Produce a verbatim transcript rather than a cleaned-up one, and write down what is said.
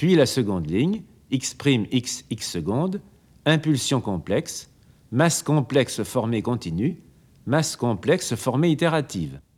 Puis la seconde ligne, x', x, x secondes, impulsion complexe, masse complexe formée continue, masse complexe formée itérative.